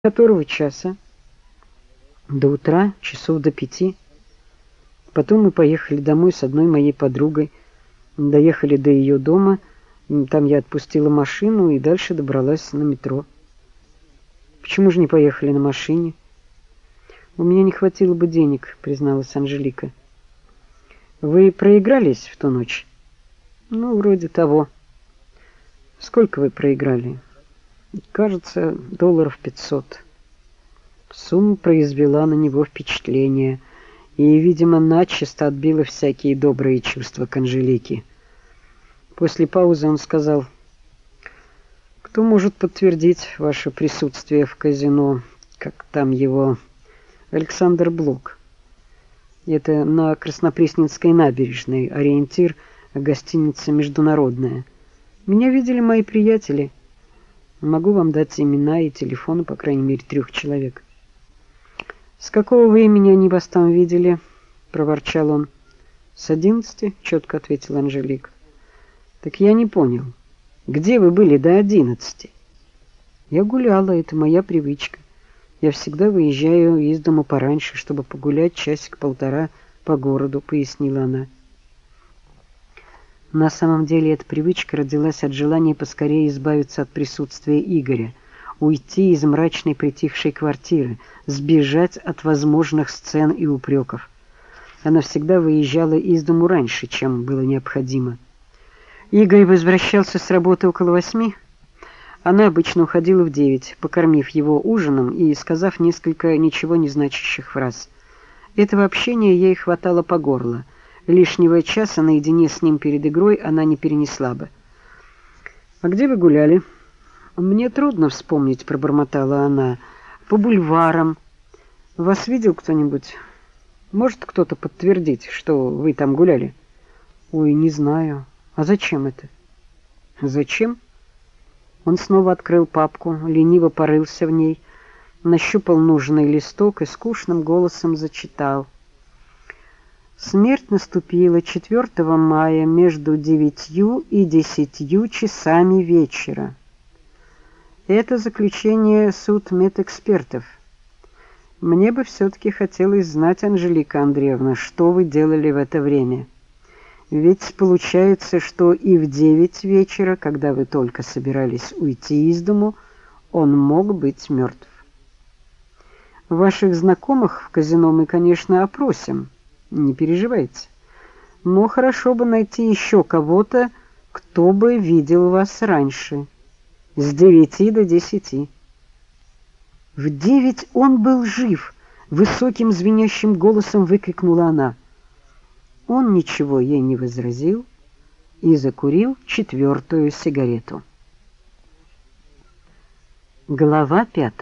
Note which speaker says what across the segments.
Speaker 1: Которого часа? До утра, часов до 5. Потом мы поехали домой с одной моей подругой. Доехали до ее дома. Там я отпустила машину и дальше добралась на метро. Почему же не поехали на машине? У меня не хватило бы денег, призналась Анжелика. Вы проигрались в ту ночь? Ну, вроде того. Сколько вы проиграли? Кажется, $500. Сумма произвела на него впечатление и, видимо, начисто отбила всякие добрые чувства к Анжелике. После паузы он сказал: «Кто может подтвердить ваше присутствие в казино, как там его, Александр Блок? Это на Краснопресненской набережной, ориентир, гостиница «Международная». Меня видели мои приятели. Могу вам дать имена и телефоны, по крайней мере, 3 человек». «С какого времени они вас там видели?» — проворчал он. «С 11, — четко ответила Анжелика. «Так я не понял. Где вы были до 11? «Я гуляла, это моя привычка. Я всегда выезжаю из дома пораньше, чтобы погулять часик-полтора по городу», — пояснила она. На самом деле эта привычка родилась от желания поскорее избавиться от присутствия Игоря, уйти из мрачной притихшей квартиры, сбежать от возможных сцен и упреков. Она всегда выезжала из дому раньше, чем было необходимо. Игорь возвращался с работы около 8. Она обычно уходила в 9, покормив его ужином и сказав несколько ничего не значащих фраз. Этого общения ей хватало по горло. Лишнего часа наедине с ним перед игрой она не перенесла бы. «А где вы гуляли?» «Мне трудно вспомнить», — пробормотала она. «По бульварам. Вас видел кто-нибудь? Может кто-то подтвердить, что вы там гуляли?» «Ой, не знаю. А зачем это?» «Зачем?» Он снова открыл папку, лениво порылся в ней, нащупал нужный листок и скучным голосом зачитал. «Смерть наступила 4 мая между 9 и 10 часами вечера. Это заключение судмедэкспертов. Мне бы все-таки хотелось знать, Анжелика Андреевна, что вы делали в это время. Ведь получается, что и в 9 вечера, когда вы только собирались уйти из дому, он мог быть мертв. Ваших знакомых в казино мы, конечно, опросим, не переживайте. Но хорошо бы найти еще кого-то, кто бы видел вас раньше, с 9 до 10. В 9 он был жив, высоким звенящим голосом выкрикнула она. Он ничего ей не возразил и закурил 4-ю сигарету. Глава 5.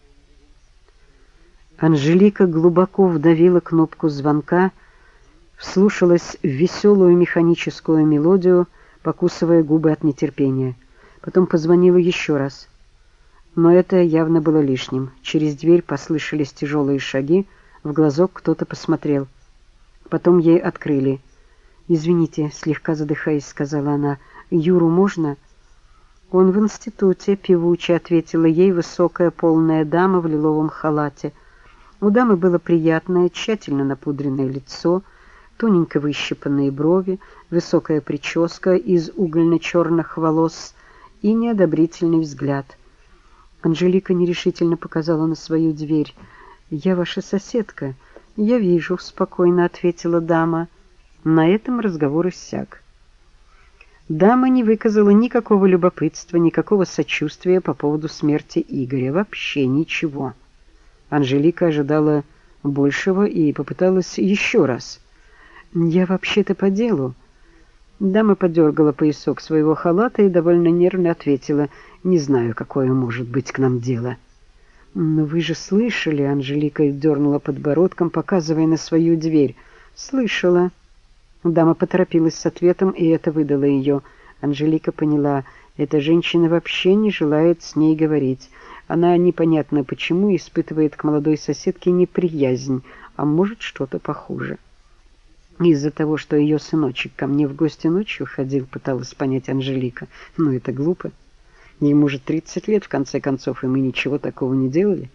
Speaker 1: Анжелика глубоко вдавила кнопку звонка, вслушалась в веселую механическую мелодию, покусывая губы от нетерпения. Потом позвонила еще раз. Но это явно было лишним. Через дверь послышались тяжелые шаги, в глазок кто-то посмотрел. Потом ей открыли. «Извините», — слегка задыхаясь, сказала она. «Юру можно?» «Он в институте», — певуче ответила ей высокая полная дама в лиловом халате. У дамы было приятное, тщательно напудренное лицо, тоненько выщипанные брови, высокая прическа из угольно-черных волос и неодобрительный взгляд. Анжелика нерешительно показала на свою дверь. «Я ваша соседка». «Я вижу», — спокойно ответила дама. На этом разговор иссяк. Дама не выказала никакого любопытства, никакого сочувствия по поводу смерти Игоря. Вообще ничего. Анжелика ожидала большего и попыталась еще раз. «Я вообще-то по делу». Дама подергала поясок своего халата и довольно нервно ответила: «Не знаю, какое может быть к нам дело». «Но вы же слышали», — Анжелика дернула подбородком, показывая на свою дверь. «Слышала». Дама поторопилась с ответом, и это выдало ее. Анжелика поняла, эта женщина вообще не желает с ней говорить. Она непонятно почему испытывает к молодой соседке неприязнь, а может, что-то похуже. Из-за того, что ее сыночек ко мне в гости ночью ходил, пыталась понять Анжелика. Ну, это глупо. Ему же 30 лет, в конце концов, и мы ничего такого не делали.